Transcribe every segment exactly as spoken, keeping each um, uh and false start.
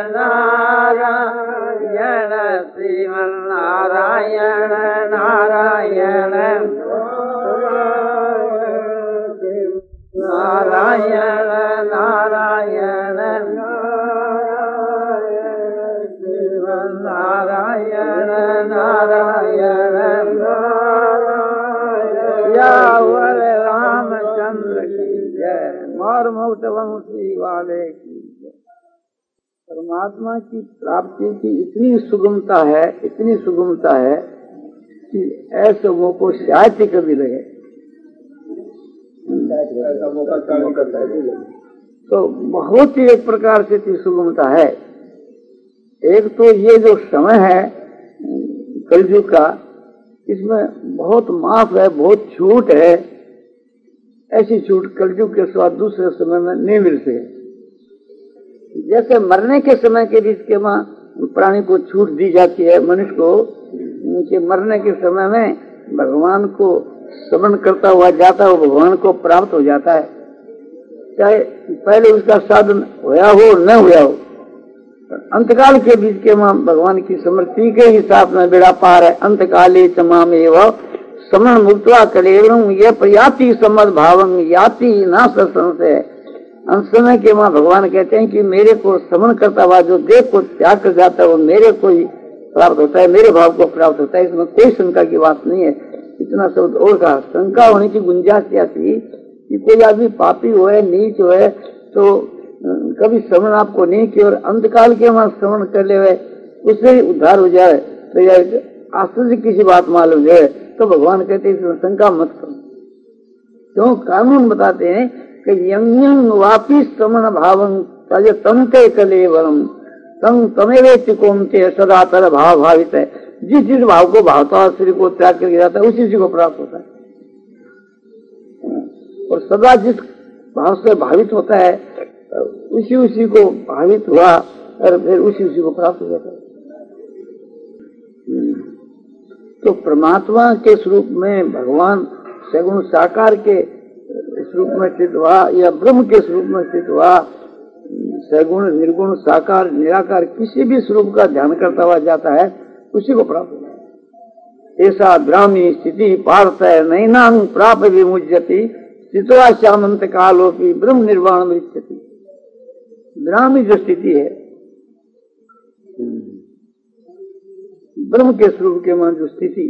नारायण श्रीमन नारायण नारायण नारायण नारायण श्रीमन नारायण नारायण यावर रामचंद्र की जय। मोर मुक्त वंशी वाले की जय। परमात्मा की प्राप्ति की इतनी सुगमता है, इतनी सुगमता है कि ऐसे वो को शायद कभी लगे तो बहुत ही एक प्रकार से इतनी सुगमता है। एक तो ये जो समय है कलयुग का, इसमें बहुत माफ है, बहुत छूट है। ऐसी छूट कलयुग के स्वाद दूसरे समय में नहीं मिल सके। जैसे मरने के समय के बीच के वहाँ प्राणी को छूट दी जाती है, मनुष्य को उनके मरने के समय में भगवान को स्मरण करता हुआ जाता है, वो भगवान को प्राप्त हो जाता है, चाहे पहले उसका साधन होया हो न होया हो। अंतकाल के बीच के वहाँ भगवान की स्मृति के हिसाब में बेड़ा पार है। अंतकाले तमाम एवं समन मुक्तवा कलेवरम ये प्रयाति समद भावम याति ना संशय। अंत समय के वहाँ भगवान कहते हैं कि मेरे को समन करता हुआ जो देह को त्याग कर जाता है वो मेरे को ही प्राप्त होता है, मेरे भाव को प्राप्त होता है। इसमें कोई शंका की बात नहीं है। इतना शब्द और कहा, शंका होने की गुंजाइश क्या थी कि कोई आदमी पापी हो है, नीच हो है, तो कभी श्रवण आपको नहीं किया और अंतकाल के वहां श्रवण कर ले उससे ही उद्धार हो जाए तो यह आश्चर्य किसी बात मालूम जाए। तो भगवान कहते हैं शंका मत करो। क्यों? कानून बताते हैं कि यंग यंग वापी श्रवण भावं तज तमते कलेवरम तम तमेवे चिकोमते सदा तर भाव भावित है। जिस जिस भाव को भावता है श्री को त्याग करके जाता है उसी उसी को प्राप्त होता है, और सदा जिस भाव से भावित होता है उसी उसी को भावित हुआ और फिर उसी उसी को प्राप्त हो जाता है। तो परमात्मा के स्वरूप में भगवान सगुण साकार के स्वरूप में स्थित हुआ या ब्रह्म के स्वरूप में स्थित हुआ, सगुण निर्गुण साकार निराकार किसी भी स्वरूप का ध्यान करता हुआ जाता है उसी को प्राप्त होता है। ऐसा ब्राह्मी स्थिति पार्थ नैनांग प्राप्त विमुज्यति स्थित्वा श्यामंत कालोपी ब्रह्म निर्वाण मृत्यति। ब्राह्मी जो स्थिति है ब्रह्म के स्वरूप के मान जो स्थिति,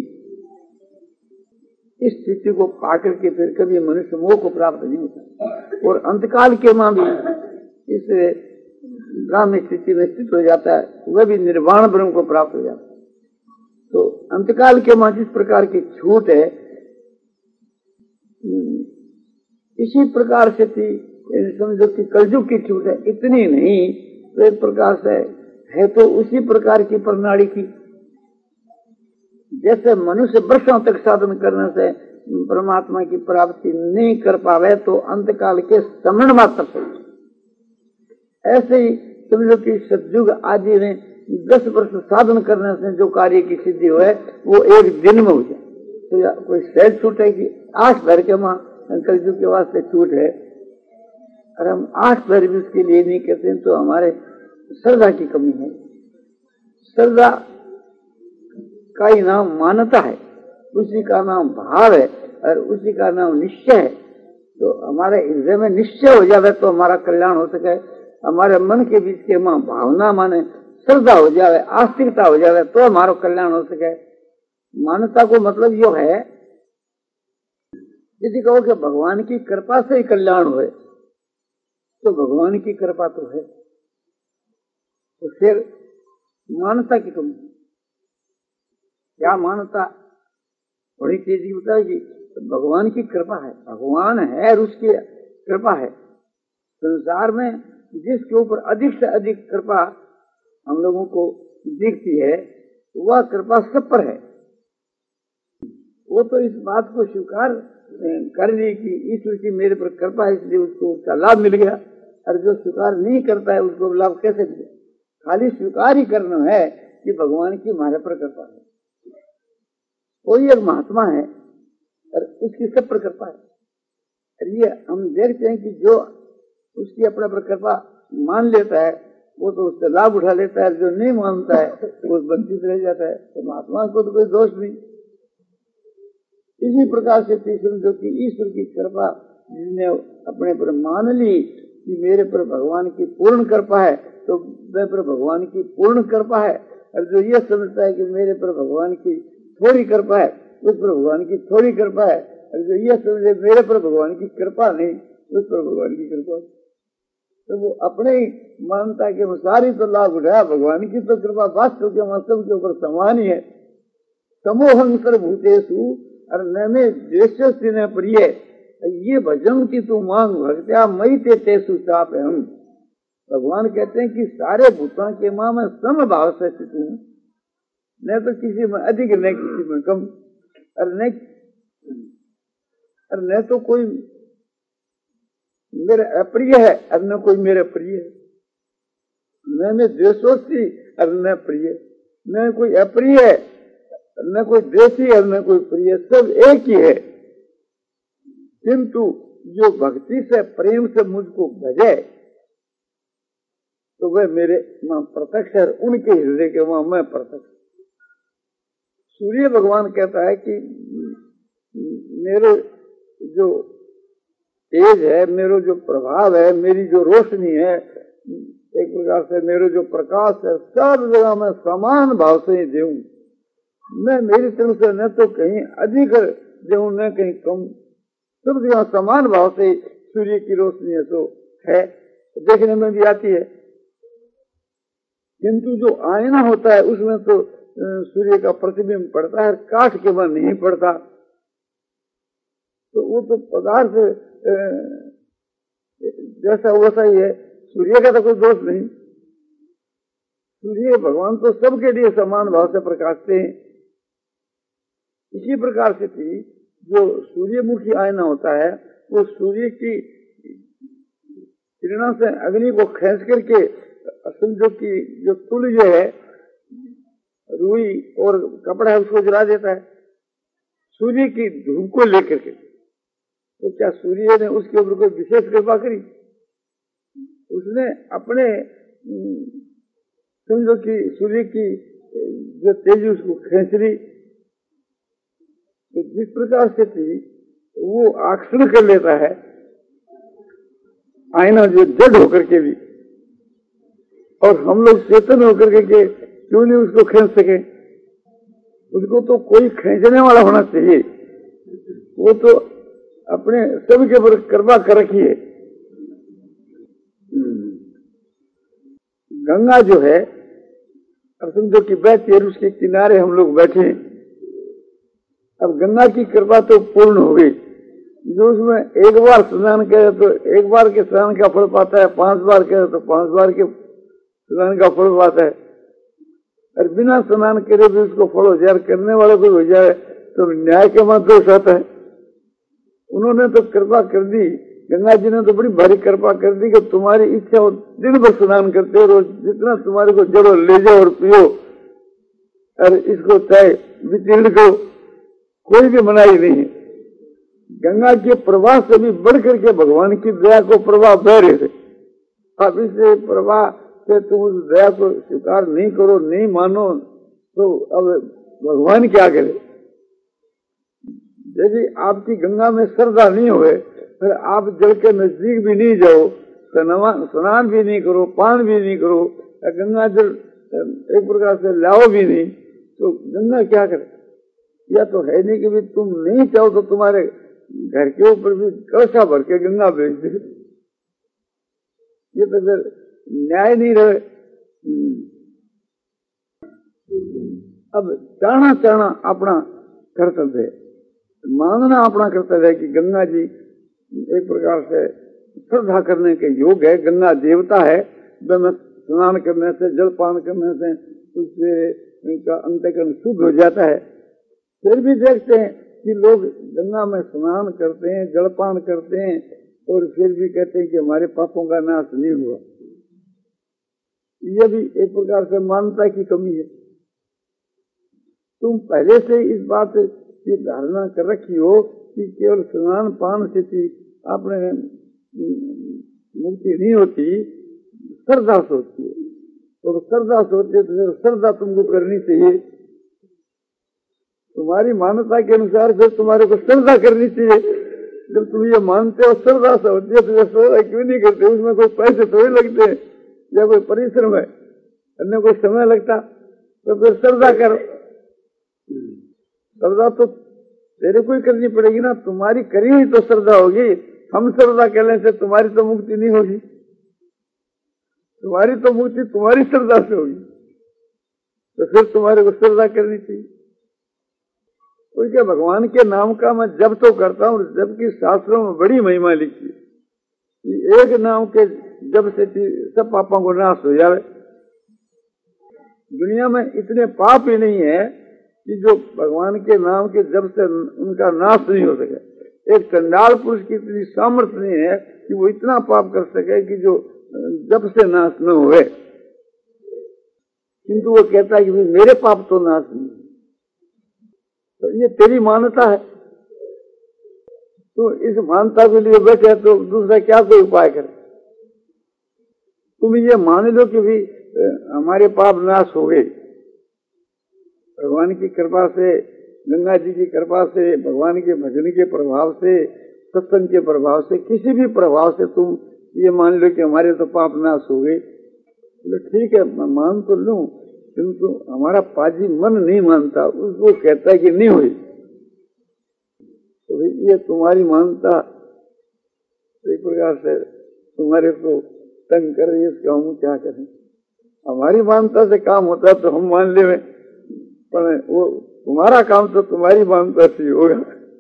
इस स्थिति को पाकर के फिर कभी मनुष्य मोह को प्राप्त नहीं होता, और अंतकाल के मां भी इस ब्राह्मी स्थिति में स्थित हो जाता है, वह भी निर्वाण ब्रह्म को प्राप्त हो जाता है। तो अंतकाल के मां जिस प्रकार की छूट है इसी प्रकार से थी, समझो कि कलयुग की छूट है, इतनी नहीं तो एक प्रकार से है तो उसी प्रकार की प्रणाली की। जैसे मनुष्य वर्षों तक साधन करने से परमात्मा की प्राप्ति नहीं कर पावे तो अंतकाल के समण मात्र से, ऐसे ही समझो कि सतयुग आदि में दस वर्ष साधन करने से जो कार्य की सिद्धि हो है वो एक दिन में हो जाए। तो कोई सहज छूट है कि आठ भर के मां कलयुग के वास्ते छूट है, और हम आठ भर भी उसके लिए नहीं कहते तो हमारे श्रद्धा की कमी है। श्रद्धा का ही नाम मान्यता है, उसी का नाम भाव है और उसी का नाम निश्चय है। तो हमारे हृदय में निश्चय हो जाए तो हमारा कल्याण हो सके। हमारे मन के बीच के मां भावना माने श्रद्धा हो जाए, आस्तिकता हो जाए तो हमारा कल्याण हो सके। मान्यता को मतलब यो है, यदि कहो कि भगवान की कृपा से ही कल्याण हुए तो भगवान की कृपा तो है, तो फिर मान्यता की कमी क्या? मान्यता बड़ी तेजी बताएगी भगवान की कृपा है, भगवान है और उसकी कृपा है। संसार में जिसके ऊपर अधिक से अधिक कृपा हम लोगों को दिखती है वह कृपा सब पर है। वो तो इस बात को स्वीकार कर ली कि ईश्वर की मेरे पर कृपा है इसलिए उसको उसका लाभ मिल गया, और जो स्वीकार नहीं करता है उसको लाभ कैसे मिले? खाली स्वीकार ही करना है कि भगवान की हमारे पर कृपा है। कोई एक महात्मा है और उसकी सब पर कृपा है, और ये हम देखते हैं कि जो उसकी अपने पर कृपा मान लेता है वो तो उससे लाभ उठा लेता है, जो नहीं मानता है वो वंचित रह जाता है। तो महात्मा को तो कोई दोष नहीं। इसी प्रकार से तीसरी जो कि ईश्वर की कृपा जिसने अपने पर मान ली कि मेरे पर भगवान की पूर्ण कृपा है, तो मेरे पर भगवान की पूर्ण कृपा है। और जो ये समझता है कि मेरे पर भगवान की थोड़ी कृपा है, उस पर भगवान की थोड़ी कृपा है। और जो ये समझे मेरे पर भगवान की कृपा नहीं, उस पर भगवान की कृपा, तो वो अपने ही मानता के अनुसार ही तो लाभ उठाया। भगवान की तो कृपा वास्तव के मतलब के ऊपर समान ही है। समोहं सर्वभूतेषु और न में द्वेष्यस्ति न प्रिय, ये भजन की तू मांग भक्त्या मई ते तेसु चाप हम। भगवान कहते हैं कि सारे भूतों के मां में सम भाव से स्थित हूँ, न तो किसी में अधिक न किसी में कम, और न और न तो कोई मेरे अप्रिय है और न कोई मेरे प्रिय है। न में द्वेषोस्ती और न प्रिय, न कोई अप्रिय है न कोई द्वेषी और न कोई प्रिय, सब एक ही है। किंतु जो भक्ति से प्रेम से मुझको भजे तो वह मेरे मां प्रत्यक्ष है, उनके हृदय के वहां मैं प्रत्यक्ष। सूर्य भगवान कहता है कि मेरे जो तेज है, मेरा जो प्रभाव है, मेरी जो रोशनी है, एक प्रकार से मेरा जो प्रकाश है, सब जगह मैं समान भाव से ही देऊं। मैं मेरी तरफ से न तो कहीं अधिक देऊं न कहीं कम, सब जगह समान भाव से सूर्य की रोशनी है तो है, देखने में भी आती है। किंतु जो आईना होता है उसमें तो सूर्य का प्रतिबिंब पड़ता है, काठ के बाद नहीं पड़ता। तो वो तो पदार्थ जैसा वैसा ही है, सूर्य का तो कोई दोष नहीं। सूर्य भगवान तो सबके लिए समान भाव से प्रकाशते हैं। इसी प्रकार से थी जो सूर्यमुखी आईना होता है, वो सूर्य की किरणों से अग्नि को खींच करके समझो कि जो तुल जो है, रुई और कपड़ा है, उसको जला देता है सूर्य की धूप को लेकर के। तो क्या सूर्य ने उसके ऊपर कोई विशेष कृपा करी? उसने अपने समझो कि सूर्य की जो तेजी उसको खींच ली। तो जिस प्रकार से थी वो आकर्षण कर लेता है आईना जो जड़ होकर के भी, और हम लोग चेतन होकर के क्यों नहीं उसको खींच सके? उसको तो कोई खींचने वाला होना चाहिए। वो तो अपने सबके ऊपर कृपा कर रखी है। गंगा जो है अब समझो कि बहती है, उसके किनारे हम लोग बैठे हैं। अब गंगा की कृपा तो पूर्ण हो गई। जो उसमें एक बार स्नान करे तो एक बार के स्नान का फल पाता है, पांच बार करे तो पांच बार के स्नान का फल पाता है। और बिना स्नान करे भी उसको फल हो जाए, करने वाले को हो जाए तो न्याय के मत दोष आता है। उन्होंने तो कृपा कर दी, गंगा जी ने तो बड़ी भारी कृपा कर दी कि तुम्हारी इच्छा हो दिन भर स्नान करते हो, रोज जितना तुम्हारे को जड़ो ले जाओ और पियो, और इसको चाहे विचीर्ण करो, कोई भी मनाही नहीं है। गंगा के प्रवाह से भी बढ़ करके भगवान की दया को प्रवाह बह रहे थे। अब इस प्रवाह से तुम उस दया को स्वीकार नहीं करो, नहीं मानो, तो अब भगवान क्या करे? यदि आपकी गंगा में श्रद्धा नहीं हुए, फिर आप जल के नजदीक भी नहीं जाओ, स्नान भी नहीं करो, पान भी नहीं करो, गंगा जल एक प्रकार से लाओ भी नहीं, तो गंगा क्या करे? या तो है नहीं कि भी तुम नहीं चाहो तो तुम्हारे घर के ऊपर भी कलशा भर के गंगा भेज दे। ये तो फिर न्याय नहीं रहे। अब चाहना चाहना अपना कर्तव्य है, मानना अपना कर्तव्य है कि गंगा जी एक प्रकार से श्रद्धा करने के योग है, गंगा देवता है। वह स्नान करने से, जलपान करने से उससे उनका अंतःकरण शुद्ध हो जाता है। फिर भी देखते हैं कि लोग गंगा में स्नान करते हैं, जलपान करते हैं, और फिर भी कहते हैं कि हमारे पापों का नाश नहीं हुआ। यह भी एक प्रकार से मानवता की कमी है। तुम पहले से इस बात की धारणा कर रखी हो कि केवल स्नान पान से आपने मुक्ति नहीं होती, श्रद्धा से होती है। तो श्रद्धा सोचते तो श्रद्धा तुमको करनी चाहिए, तुम्हारी मान्यता के अनुसार फिर तुम्हारे को श्रद्धा करनी चाहिए। जब तुम ये मानते हो श्रद्धा से होती है तो श्रद्धा क्यों नहीं करते? उसमें कोई पैसे थोड़े लगते हैं या कोई परिश्रम है, अन्य कोई समय लगता, तो फिर श्रद्धा करो। श्रद्धा तो तेरे को ही करनी पड़ेगी ना, तुम्हारी करी हुई तो श्रद्धा होगी। हम श्रद्धा करने से तुम्हारी तो मुक्ति नहीं होगी, तुम्हारी तो मुक्ति तुम्हारी श्रद्धा से होगी, तो फिर तुम्हारे को श्रद्धा करनी चाहिए। तो क्या भगवान के नाम का मैं जब तो करता हूँ, जबकि शास्त्रों में बड़ी महिमा लिखी है, एक नाम के जब से सब पापों को नाश हो जाए। दुनिया में इतने पाप ही नहीं है कि जो भगवान के नाम के जब से उनका नाश नहीं हो सके। एक चंडाल पुरुष की इतनी सामर्थ्य नहीं है कि वो इतना पाप कर सके कि जो जब से नाश न हुए, किंतु वो कहता है कि मेरे पाप तो नाश नहीं। तो ये तेरी मान्यता है, तो इस मान्यता के लिए बैठे तो दूसरा क्या कोई उपाय करे? तुम ये मान लो कि भी हमारे पाप नाश हो गए भगवान की कृपा से, गंगा जी की कृपा से, भगवान के भजन के प्रभाव से, सत्संग के प्रभाव से, किसी भी प्रभाव से तुम ये मान लो कि हमारे तो पाप नाश हो गए। तो ठीक है, मैं मान तो लूं, किंतु हमारा पाजी मन नहीं मानता, उसको कहता है कि नहीं हुई। तो ये तुम्हारी मानता एक प्रकार से तुम्हारे को तंग कर रही है, इसका हम क्या करें? हमारी मानता से काम होता तो हम मान ले, पर वो तुम्हारा काम तो तुम्हारी मानता से होगा।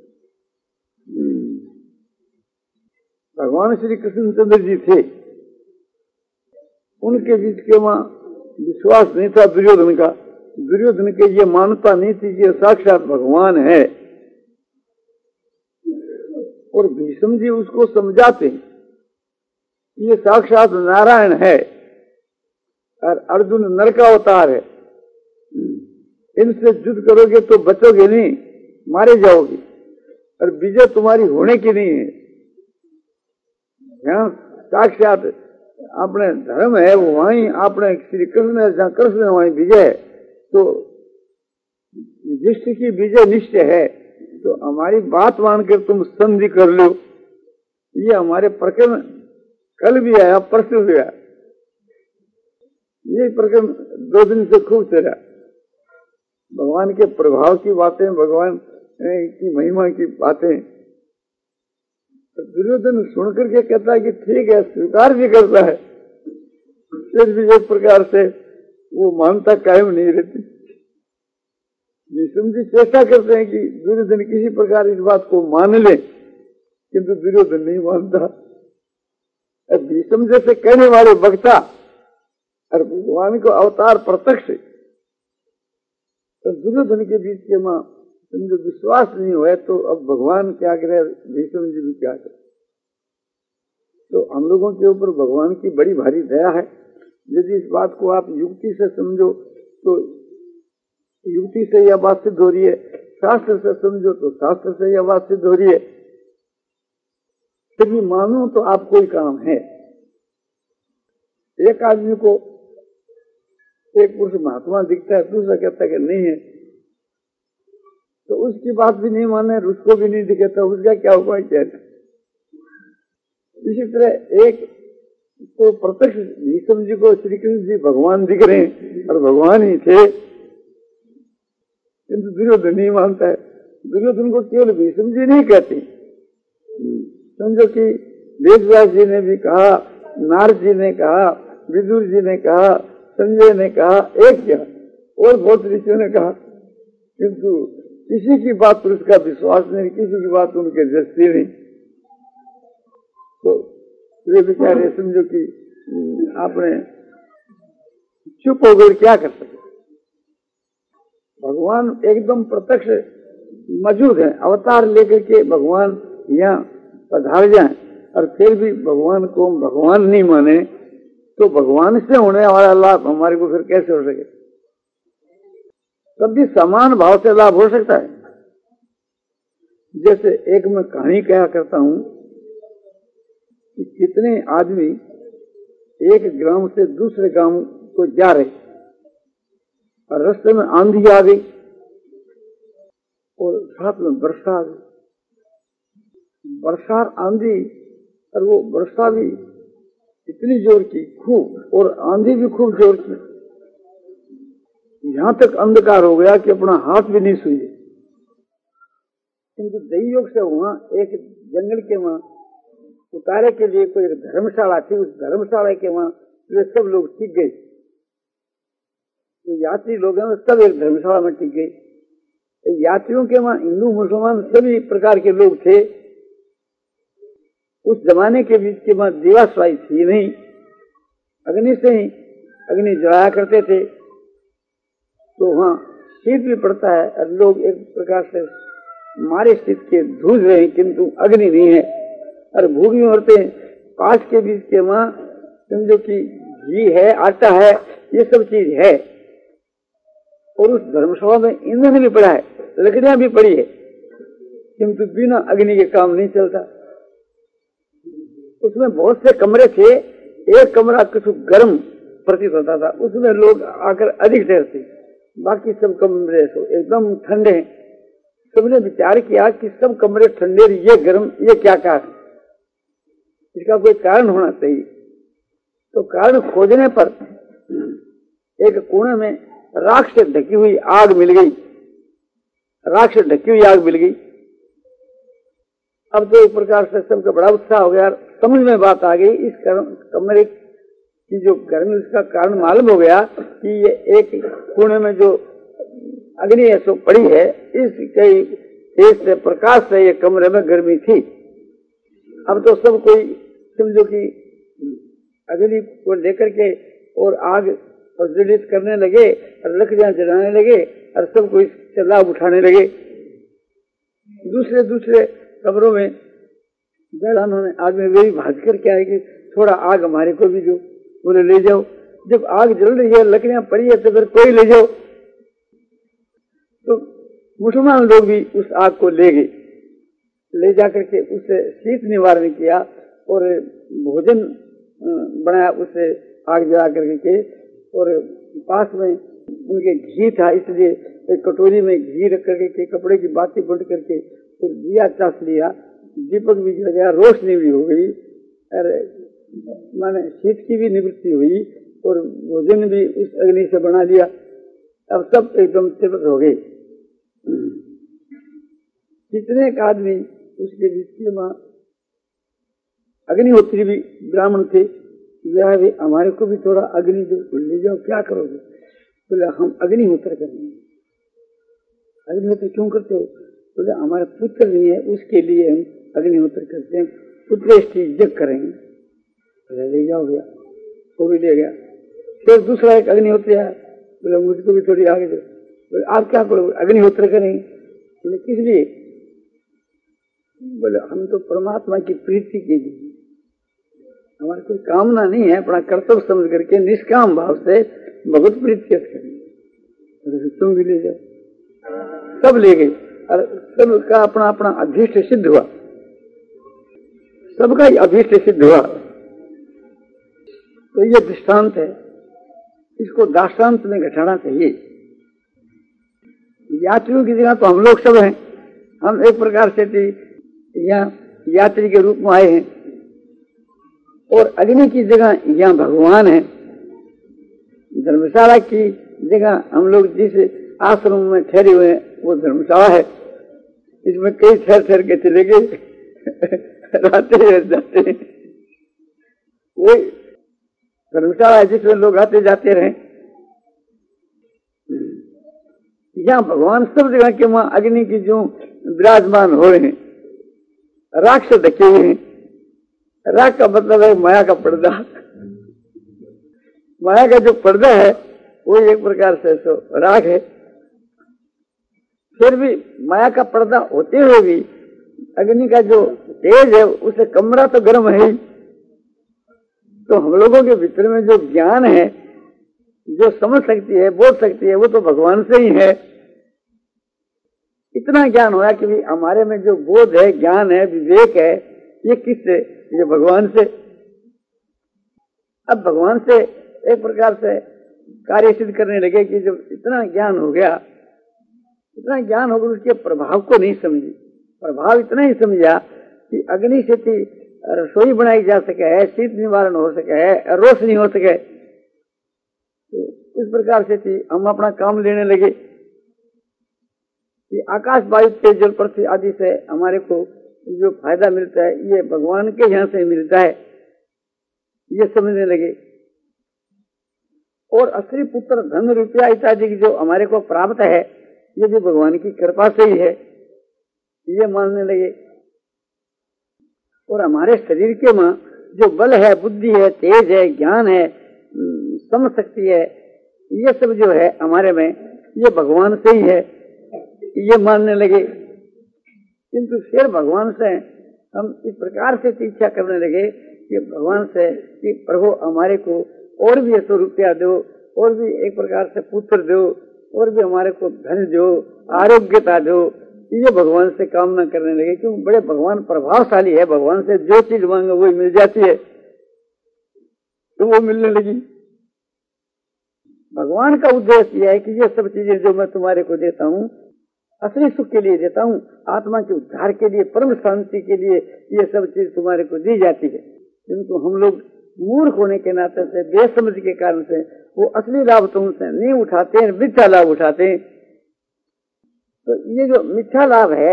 भगवान श्री कृष्णचंद्र जी थे, उनके बीच के वहां विश्वास नहीं था दुर्योधन का। दुर्योधन के ये मानता नहीं थी कि साक्षात भगवान है, और भीष्म जी उसको समझाते ये साक्षात नारायण है और अर्जुन नर का अवतार है, इनसे युद्ध करोगे तो बचोगे नहीं, मारे जाओगे, और विजय तुम्हारी होने की नहीं है। यहाँ साक्षात अपने धर्म है, वो वहीं अपने श्री कृष्ण है, जहाँ कृष्ण है वहीं विजय है। तो जिसकी विजय निश्चय है, तो हमारी बात मानकर तुम संधि कर लो। ये हमारे प्रकरण कल भी आया, परसों भी आया, ये प्रकरण दो दिन से खूब चला। भगवान के प्रभाव की बातें, भगवान की महिमा की बातें। तो दुर्योधन सुनकर के कहता है कि ठीक है, स्वीकार भी करता है, फिर भी एक प्रकार से वो मानता कायम नहीं रहती। भीष्म जी चेष्टा करते हैं कि दुर्योधन किसी प्रकार इस बात को मान ले, किंतु दुर्योधन नहीं मानता। भीष्म जैसे कहने वाले वक्ता और भगवान को अवतार प्रत्यक्ष, तो दुर्योधन के बीच के मां तुमको विश्वास नहीं हुआ तो अब भगवान क्या करे, भीष्म जी भी क्या करे। तो हम लोगों के ऊपर भगवान की बड़ी भारी दया है। यदि इस बात को आप युक्ति से समझो तो युक्ति से यह बात सिद्ध हो रही है, शास्त्र से समझो तो शास्त्र से यह बात सिद्ध हो रही है। फिर भी मानो तो आपको ही काम है। एक आदमी को एक पुरुष महात्मा दिखता है, दूसरा कहता है कि नहीं है, तो उसकी बात भी नहीं माने, उसको भी नहीं दिखाता, उसका क्या उपाय क्या है? इसी तरह एक तो प्रत्यक्ष भीष्म जी को श्री कृष्ण जी भगवान दिख रहे हैं और भगवान ही थे, किंतु दुर्योधन नहीं मानता है। दुर्योधन को केवल भीष्म जी नहीं कहते, समझो कि वेदव्यास जी ने भी कहा, नारद जी ने कहा, विदुर जी ने कहा, संजय ने कहा, एक क्या और बहुत ऋषियों ने कहा, किंतु किसी की बात पर उसका विश्वास नहीं, किसी की बात उनके दृष्टि नहीं। तो वे बेचारे समझो कि आपने चुप होकर क्या कर सके। भगवान एकदम प्रत्यक्ष मौजूद है, अवतार लेकर के भगवान यहाँ पधार जाए और फिर भी भगवान को भगवान नहीं माने, तो भगवान से होने वाला लाभ हमारे को फिर कैसे हो सके? तब भी समान भाव से लाभ हो सकता है। जैसे एक मैं कहानी कहा करता हूं कि कितने आदमी एक ग्राम से दूसरे गांव को जा रहे और रास्ते में आंधी आ गई और साथ में वर्षा आ गई। वर्षा आंधी और वो वर्षा भी इतनी जोर की खूब और आंधी भी खूब जोर की, यहां तक अंधकार हो गया कि अपना हाथ भी नहीं सूझे। किंतु दैयोग से वहां एक जंगल के वहां उतारे के लिए कोई एक धर्मशाला थी, उस धर्मशाला के वहां वे सब लोग टिक गए। तो यात्री लोग हैं सब एक धर्मशाला में टिक गए। यात्रियों के वहां हिंदू मुसलमान सभी प्रकार के लोग थे। उस जमाने के बीच के वहां दीवासवाई थी नहीं, अग्नि से ही अग्नि जलाया करते थे। तो वहां शीत भी पड़ता है और लोग एक प्रकार से मारे शीत के धूज रहे हैं, किंतु अग्नि नहीं है और भूख भी मरते हैं। पास के बीच के वहां समझो कि घी है, आटा है, ये सब चीज है। और उस धर्मसभा में ईंधन भी पड़ा है, लकड़ियां भी पड़ी है, किंतु बिना अग्नि के काम नहीं चलता। उसमें बहुत से कमरे थे, एक कमरा कुछ गर्म प्रतीत होता था, उसमें लोग आकर अधिक ठहरते, बाकी सब कमरे तो एकदम ठंडे। सबने विचार किया कि सब कमरे ठंडे, ये गर्म, ये क्या कारण, इसका कोई कारण होना चाहिए। तो कारण खोजने पर एक कोने में राख से ढकी हुई आग मिल गई, राख से ढकी हुई आग मिल गई। अब तो एक प्रकार से सबका बड़ा उत्साह हो गया, समझ में बात आ गई। इस कमरे की जो गर्मी, उसका कारण मालूम हो गया कि ये एक कोने में जो अग्नि है सो पड़ी है, इस कई तेज से प्रकाश से ये कमरे में गर्मी थी। अब तो सब कोई समझो कि अग्नि को लेकर के और आग प्रज्वलित करने लगे और लकड़ियां जलाने लगे और सब कोई से लाभ उठाने लगे। दूसरे दूसरे कमरों में जलानों ने आग में वे भाग कर क्या है कि थोड़ा आग हमारे को भी दो, बोले ले जाओ। जब आग जल रही है, लकड़ियां पड़ी है, तो फिर कोई ले जाओ। तो मुसलमान लोग भी उस आग को ले गए, ले जाकर के उससे शीत निवारण किया और भोजन बनाया उससे आग जला करके। और पास में उनके घी था, इसलिए एक कटोरी में घी रख करके कपड़े की बाती बंद करके और दिया चास लिया, दीपक भी जल गया, रोशनी भी हो गई और माने शीत की भी निवृत्ति हुई और भोजन भी उस अग्नि से बना लिया। अब सब एकदम तृप्त हो गए। कितने एक आदमी उसके बीच के मां अग्निहोत्री भी ब्राह्मण थे, वह भी हमारे को भी थोड़ा अग्नि दो, ले जाओ, क्या करोगे? बोले हम अग्निहोत्र करेंगे। अग्निहोत्र क्यों करते हो? बोले हमारा पुत्र नहीं है, उसके लिए हम अग्निहोत्र करते हैं, पुत्रेष्टि यज्ञ करेंगे। बोले ले जाओ भैया, वो भी ले गया। फिर दूसरा एक अग्निहोत्र आया, बोले मुझको भी थोड़ी आगे दो। बोले आप क्या करोगे? अग्निहोत्र करेंगे। बोले किस लिए? बोले हम तो परमात्मा की प्रीति के लिए, हमारी कोई कामना नहीं है, अपना कर्तव्य समझ करके निष्काम भाव से भगवत प्रीति करेंगे। तुम भी ले जाओ। सब ले गए और सबका अपना अपना अभीष्ट सिद्ध हुआ, सबका ही अभीष्ट सिद्ध हुआ। तो ये दृष्टांत है, इसको दाष्टांत में घटाना चाहिए। यात्रियों की जगह तो हम लोग सब हैं, हम एक प्रकार से यहाँ यात्री के रूप में आए हैं और अग्नि की जगह यहाँ भगवान है। धर्मशाला की जगह हम लोग जिस आश्रम में ठहरे हुए हैं वो धर्मशाला है। इसमें कई ठहर ठहर के चले गए, रहते जाते हैं। वो धर्मशाला है जिसमें लोग आते जाते रहे। यहाँ भगवान सब जगह के वहां अग्नि की जो विराजमान हो रहे हैं, राख से ढके हुए हैं। राख का मतलब है माया का पर्दा। माया का जो पर्दा है वो एक प्रकार से तो राख है। फिर भी माया का पर्दा होते हुए भी अग्नि का जो तेज है उसे कमरा तो गर्म है ही। तो हम लोगों के भीतर में जो ज्ञान है, जो समझ सकती है, बोल सकती है, वो तो भगवान से ही है। इतना ज्ञान होगा कि भी हमारे में जो बोध है, ज्ञान है, विवेक है, ये किससे? ये भगवान से। अब भगवान से एक प्रकार से कार्य सिद्ध करने लगे कि जब इतना ज्ञान हो गया, इतना ज्ञान हो गया, उसके प्रभाव को नहीं समझी। प्रभाव इतना ही समझा कि अग्नि से थी रसोई बनाई जा सके है, शीत निवारण हो सके है, रोशनी हो सके। तो इस प्रकार से थी हम अपना काम लेने लगे कि आकाश वायु तेज जल पृथ्वी आदि से हमारे को जो फायदा मिलता है ये भगवान के यहाँ से मिलता है, ये समझने लगे। और असली पुत्र धन रुपया इत्यादि जो हमारे को प्राप्त है ये भी भगवान की कृपा से ही है, ये मानने लगे। और हमारे शरीर के में जो बल है, बुद्धि है, तेज है, ज्ञान है, समझ शक्ति है, ये सब जो है हमारे में ये भगवान से ही है, ये मानने लगे। किंतु फिर भगवान से हम इस प्रकार से इच्छा करने लगे कि भगवान से कि प्रभु हमारे को और भी ऐसा रुपया दो, और भी एक प्रकार से पुत्र दो, और भी हमारे को धन दो, आरोग्यता दो, ये भगवान से कामना करने लगे। क्योंकि बड़े भगवान प्रभावशाली है, भगवान से जो चीज मांगे वो मिल जाती है, तो वो मिलने लगी। भगवान का उद्देश्य यह है कि ये सब चीजें जो मैं तुम्हारे को देता हूँ असली सुख के लिए देता हूँ, आत्मा के उद्धार के लिए, परम शांति के लिए ये सब चीज तुम्हारे को दी जाती है। किंतु हम लोग मूर्ख होने के नाते से, बेसमझ के कारण से वो असली लाभ तुमसे नहीं उठाते हैं, मिथ्या लाभ उठाते हैं। तो ये जो मिथ्या लाभ है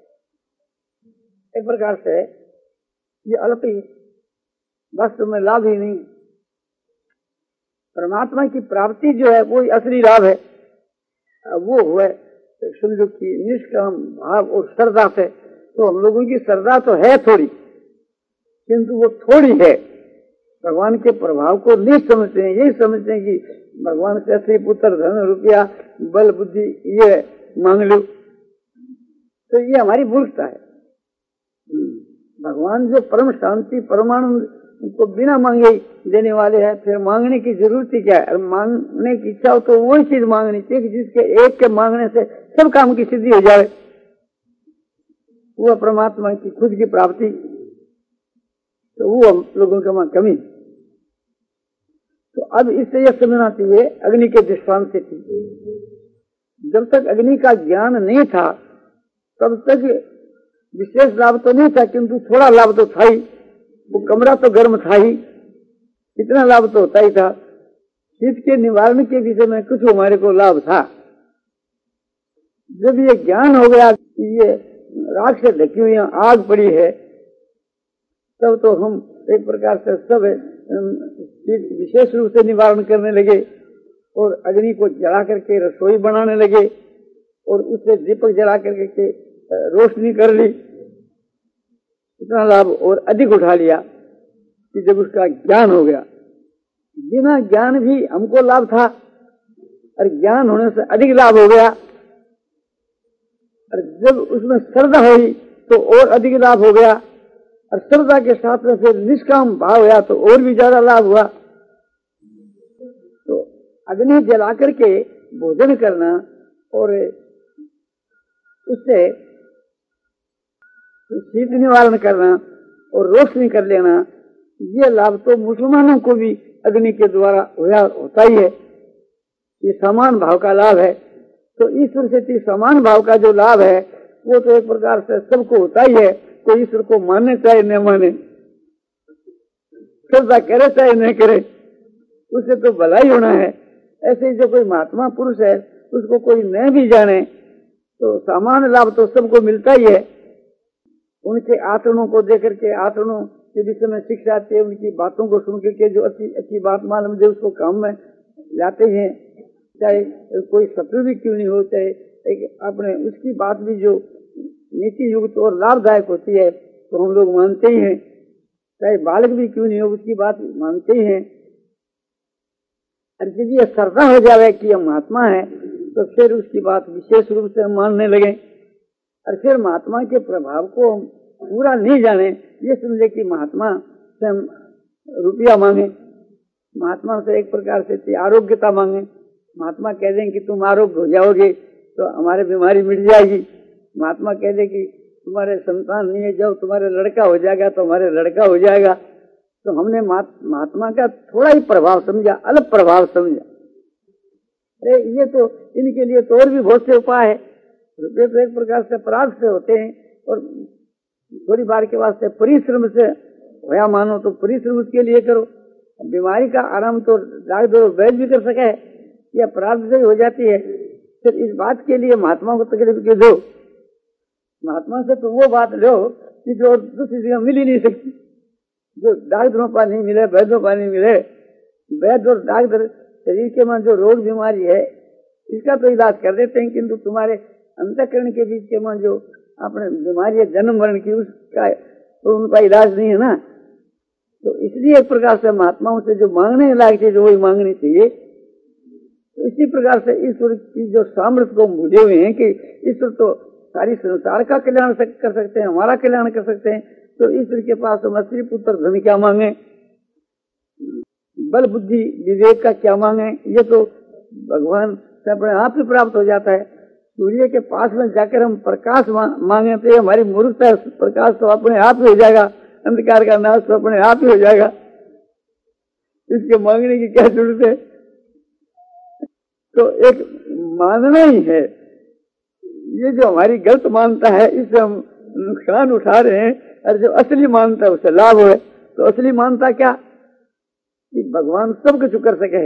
एक प्रकार से ये अल्प ही, वास्तव में लाभ ही नहीं। परमात्मा की प्राप्ति जो है वो असली लाभ है, वो हुआ समझो कि निष्काम भाव और श्रद्धा से। तो हम लोगों की श्रद्धा तो है थोड़ी, किंतु वो थोड़ी है, भगवान के प्रभाव को नहीं समझते हैं। यही समझते हैं कि भगवान से असली पुत्र धन रुपया बल बुद्धि ये मांग लो, तो ये हमारी मूर्खता है। भगवान जो परम शांति परमानंद को बिना मांगे देने वाले हैं, फिर मांगने की जरूरत ही क्या है? मांगने की इच्छा हो तो वही चीज मांगनी चाहिए जिसके एक के मांगने से सब काम की सिद्धि हो जाए, वो परमात्मा की खुद की प्राप्ति। तो वो हम लोगों के वहां कमी। तो अब इससे यह समझना चाहिए अग्नि के दृष्टांत से थी, जब तक अग्नि का ज्ञान नहीं था तब तक विशेष लाभ तो नहीं था, किंतु थोड़ा लाभ तो था ही। वो कमरा तो गर्म था ही, इतना लाभ तो होता ही था। शीत के निवारण के विषय में कुछ हमारे को लाभ था। जब ये ज्ञान हो गया कि ये राख से ढकी हुई आग पड़ी है, तब तो हम एक प्रकार से सब विशेष रूप से निवारण करने लगे और अग्नि को जला करके रसोई बनाने लगे और उससे दीपक जला करके रोशनी कर ली। इतना लाभ और अधिक उठा लिया कि जब उसका ज्ञान हो गया। बिना ज्ञान भी हमको लाभ था और ज्ञान होने से अधिक लाभ हो गया, और जब उसमें श्रद्धा हुई तो और अधिक लाभ हो गया, और श्रद्धा के साथ में फिर निष्काम भाव हुआ तो और भी ज्यादा लाभ हुआ। तो अग्नि जला करके भोजन करना और उससे शीत निवारण करना और रोशनी कर लेना, ये लाभ तो मुसलमानों को भी अग्नि के द्वारा होता ही है। ये समान भाव का लाभ है। तो ईश्वर से समान भाव का जो लाभ है वो तो एक प्रकार से सबको होता ही है। कोई ईश्वर को मानने चाहे न माने, श्रद्धा करे चाहे न करे, उससे तो भला ही होना है। ऐसे ही जो कोई महात्मा पुरुष है उसको कोई न भी जाने तो सामान्य लाभ तो सबको मिलता ही है। उनके आचरणों को देख करके, आचरणों के विषय में शिक्षा आती है, उनकी बातों को सुन करके जो अच्छी अच्छी बात मालूम है उसको काम में लाते हैं, चाहे कोई शत्रु भी क्यों नहीं हो, चाहे अपने उसकी बात भी जो नीति युक्त और लाभदायक होती है तो हम लोग मानते ही हैं। चाहे बालक भी क्यों नहीं हो उसकी बात मानते ही हैं। और यदि यह श्रद्धा हो जाए कि हम महात्मा है तो फिर उसकी बात विशेष रूप से हम मानने लगे। और फिर महात्मा के प्रभाव को हम पूरा नहीं जाने, ये समझे कि महात्मा से हम रुपया मांगे, महात्मा से एक प्रकार से आरोग्यता मांगे। महात्मा कह दें कि तुम आरोग्य हो जाओगे तो हमारी बीमारी मिट जाएगी। महात्मा कह दे कि तुम्हारे संतान नहीं है, जाओ तुम्हारे लड़का हो जाएगा तो हमारे लड़का हो जाएगा। तो हमने महात्मा का थोड़ा ही प्रभाव समझा, अलग प्रभाव समझा। अरे ये तो इनके लिए तो और भी बहुत से उपाय है। रुपये तो एक प्रकार से अपराध से होते हैं, और थोड़ी बार के वास्ते परिश्रम से होया मानो तो परिश्रम उसके लिए करो। बीमारी का आराम तो डॉक्टर वैद्य भी कर सके, ये अपराध से हो जाती है। फिर इस बात के लिए महात्मा को तकलीफ क्यों दो? महात्मा से तो वो बात लो कि जो दूसरी जगह मिल ही नहीं सकती, जो डॉक्टरों पर नहीं मिले, वैद्यों पर नहीं मिले। वैद्य और डॉक्टर शरीर के मन जो रोग बीमारी है इसका तो इलाज कर देते हैं, किंतु तुम्हारे अंतःकरण के बीच के मन जो अपने बीमारी है जन्म मरण की, उसका तो उनका इलाज नहीं है ना। तो इसलिए एक प्रकार से महात्माओं से जो मांगने लायक चीज वही मांगनी चाहिए। तो इसी प्रकार से ईश्वर की जो सामर्थ्य को भूले हुए हैं कि ईश्वर तो सारी संसार का कल्याण कर सकते हैं, हमारा कल्याण कर सकते हैं, तो ईश्वर के पास हम स्त्री पुत्र धन क्या मांगे, बल बुद्धि विवेक का क्या मांगे? ये तो भगवान से अपने आप ही प्राप्त हो जाता है। सूर्य के पास में जाकर हम प्रकाश मांगे तो हमारी मूर्खता है, प्रकाश तो अपने आप ही हो जाएगा, अंधकार का नाश तो अपने आप ही हो जाएगा, इसके मांगने की क्या जरूरत है? तो एक मानना ही है। ये जो हमारी गलत मानता है इससे हम नुकसान उठा रहे हैं, और जो असली मानता है उससे लाभ है। तो असली मानता क्या कि भगवान सब कुछ कर सके,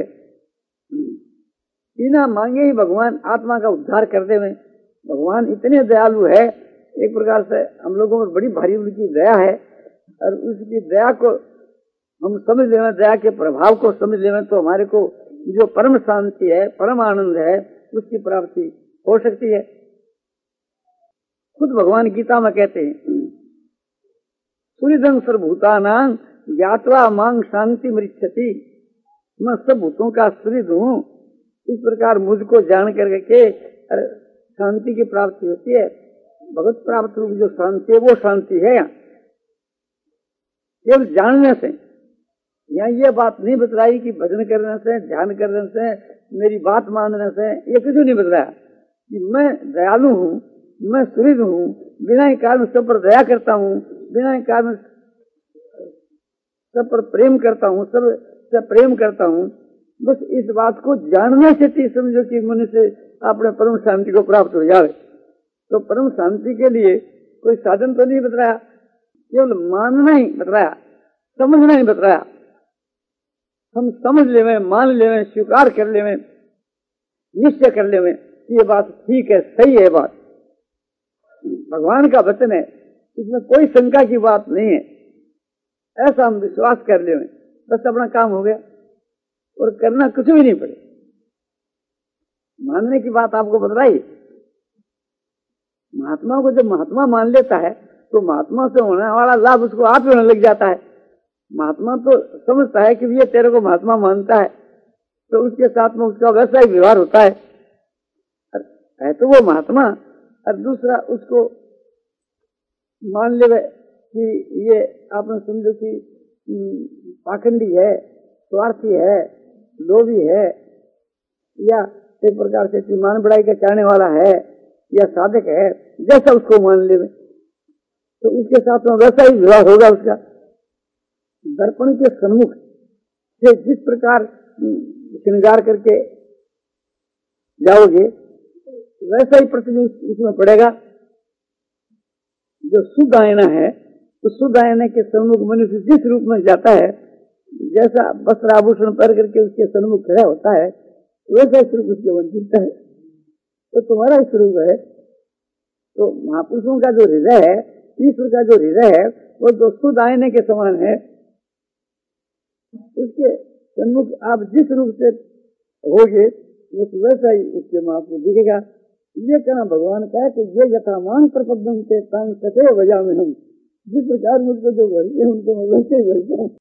बिना मांगे ही भगवान आत्मा का उद्धार कर दे। में भगवान इतने दयालु है, एक प्रकार से हम लोगों में बड़ी भारी उनकी दया है, और उसकी दया को हम समझ लेना, दया के प्रभाव को समझ लेना, तो हमारे को जो परम शांति है, परम आनंद है, उसकी प्राप्ति हो सकती है। खुद भगवान गीता में कहते हैं, सुहृदं सर्वभूतानां ज्ञात्वा मां शांति मृच्छति। मैं सब भूतों का सुहृद हूँ, इस प्रकार मुझको जान करके शांति की प्राप्ति होती है। भगवत प्राप्त रूप जो शांति है वो शांति है। यहाँ केवल जानने से, यहाँ ये बात नहीं बतलाई कि भजन करने से, ध्यान करने से, मेरी बात मानने से, ये कुछ नहीं बतलाया कि मैं दयालु हूँ, मैं सुहृद हूँ, बिना ही कारण सब पर दया करता हूँ, बिना ही कारण सब पर प्रेम करता हूँ, सब से प्रेम करता हूँ। बस इस बात को जानने से थी समझो कि मनुष्य अपने परम शांति को प्राप्त हो जाए। तो परम शांति के लिए कोई साधन तो नहीं बतलाया, केवल मानना ही बतलाया, समझना ही बतलाया। हम समझ लेवे, मान लेवे, स्वीकार कर लेवे, निश्चय कर लेवे कि ये बात ठीक है, सही है, बात भगवान का वचन है, इसमें कोई शंका की बात नहीं है, ऐसा हम विश्वास कर लेवे, बस अपना काम हो गया, और करना कुछ भी नहीं पड़े। मानने की बात आपको बतलाई। महात्मा को जब महात्मा मान लेता है तो महात्मा से होने वाला लाभ उसको आप ही होने लग जाता है। महात्मा तो समझता है कि ये तेरे को महात्मा मानता है, तो उसके साथ में उसका वैसा ही व्यवहार होता है, है तो वो महात्मा। और दूसरा उसको मान ले कि ये आपने समझो कि पाखंडी है, स्वार्थी है, लोभी है, या एक प्रकार से मान बढ़ाई का चाहने वाला है, या साधक है, जैसा उसको मान ले तो उसके साथ में वैसा ही व्यवहार होगा उसका। दर्पण के सन्मुख से जिस प्रकार श्रृंगार करके जाओगे वैसा ही प्रतिबिंब उसमें पड़ेगा। जो शुद्ध आयना है, तो शुद्ध आयने के सन्मुख मनुष्य जिस रूप में जाता है, जैसा वस्त्र आभूषण पहन करके उसके सन्मुख खड़ा होता है, वैसा स्वरूप उसके मन दिखता है। तो तुम्हारा स्वरूप है, तो महापुरुषों का जो हृदय है, ईश्वर का जो हृदय है, वो जो शुद्ध आयने के समान है, उसके सन्मुख आप जिस रूप से होगे वैसा ही उसके में आपको दिखेगा। ये कहना भगवान का है कि ये यथा मान प्रपद्यन्ते तां तथैव भजाम्यहम्। जिस प्रकार मुझको जो भरी है उनको मैं वैसे ही भरता हूँ।